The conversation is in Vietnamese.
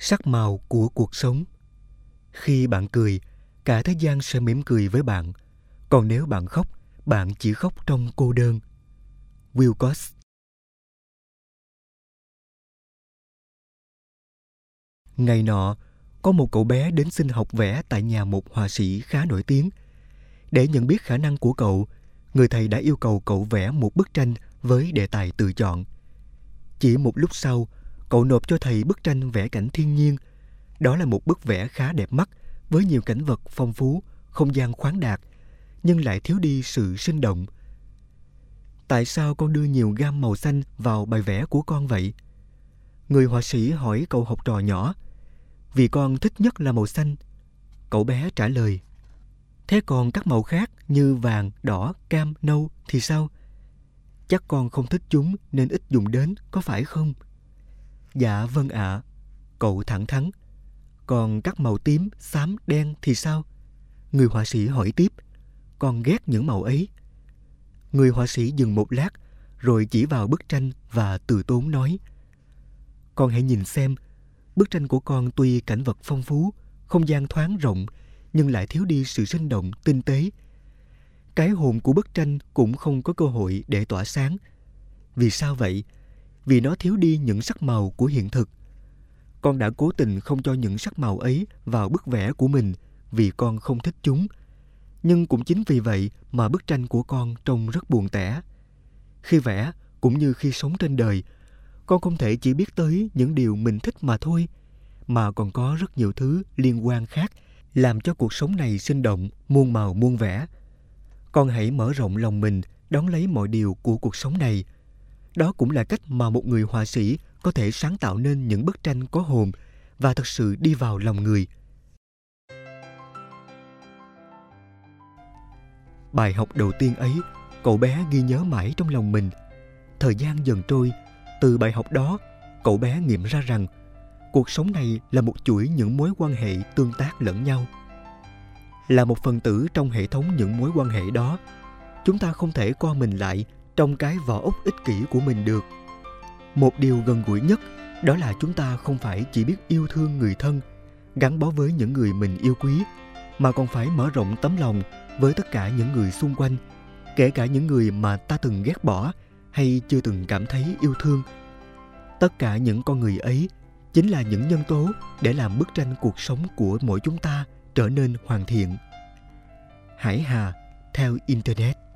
Sắc màu của cuộc sống. Khi bạn cười, cả thế gian sẽ mỉm cười với bạn. Còn nếu bạn khóc, bạn chỉ khóc trong cô đơn. Wilcox. Ngày nọ, có một cậu bé đến xin học vẽ tại nhà một họa sĩ khá nổi tiếng. Để nhận biết khả năng của cậu, người thầy đã yêu cầu cậu vẽ một bức tranh với đề tài tự chọn. Chỉ một lúc sau, cậu nộp cho thầy bức tranh vẽ cảnh thiên nhiên. Đó là một bức vẽ khá đẹp mắt, với nhiều cảnh vật phong phú, không gian khoáng đạt, nhưng lại thiếu đi sự sinh động. Tại sao con đưa nhiều gam màu xanh vào bài vẽ của con vậy? Người họa sĩ hỏi cậu học trò nhỏ. Vì con thích nhất là màu xanh. Cậu bé trả lời. Thế còn các màu khác như vàng, đỏ, cam, nâu thì sao? Chắc con không thích chúng nên ít dùng đến, có phải không? Dạ vâng ạ. Cậu thẳng thắn. Còn các màu tím, xám, đen thì sao? Người họa sĩ hỏi tiếp. Con ghét những màu ấy. Người họa sĩ dừng một lát, rồi chỉ vào bức tranh và từ tốn nói. Con hãy nhìn xem, bức tranh của con tuy cảnh vật phong phú, không gian thoáng rộng, nhưng lại thiếu đi sự sinh động, tinh tế. Cái hồn của bức tranh cũng không có cơ hội để tỏa sáng. Vì sao vậy? Vì nó thiếu đi những sắc màu của hiện thực. Con đã cố tình không cho những sắc màu ấy vào bức vẽ của mình vì con không thích chúng. Nhưng cũng chính vì vậy mà bức tranh của con trông rất buồn tẻ. Khi vẽ, cũng như khi sống trên đời, con không thể chỉ biết tới những điều mình thích mà thôi, mà còn có rất nhiều thứ liên quan khác làm cho cuộc sống này sinh động, muôn màu muôn vẻ. Con hãy mở rộng lòng mình, đón lấy mọi điều của cuộc sống này. Đó cũng là cách mà một người họa sĩ có thể sáng tạo nên những bức tranh có hồn và thật sự đi vào lòng người. Bài học đầu tiên ấy, cậu bé ghi nhớ mãi trong lòng mình. Thời gian dần trôi, từ bài học đó, cậu bé nghiệm ra rằng cuộc sống này là một chuỗi những mối quan hệ tương tác lẫn nhau. Là một phần tử trong hệ thống những mối quan hệ đó, chúng ta không thể co mình lại trong cái vỏ ốc ích kỷ của mình được. Một điều gần gũi nhất đó là chúng ta không phải chỉ biết yêu thương người thân, gắn bó với những người mình yêu quý, mà còn phải mở rộng tấm lòng với tất cả những người xung quanh, kể cả những người mà ta từng ghét bỏ hay chưa từng cảm thấy yêu thương. Tất cả những con người ấy chính là những nhân tố để làm bức tranh cuộc sống của mỗi chúng ta trở nên hoàn thiện. Hải Hà theo Internet.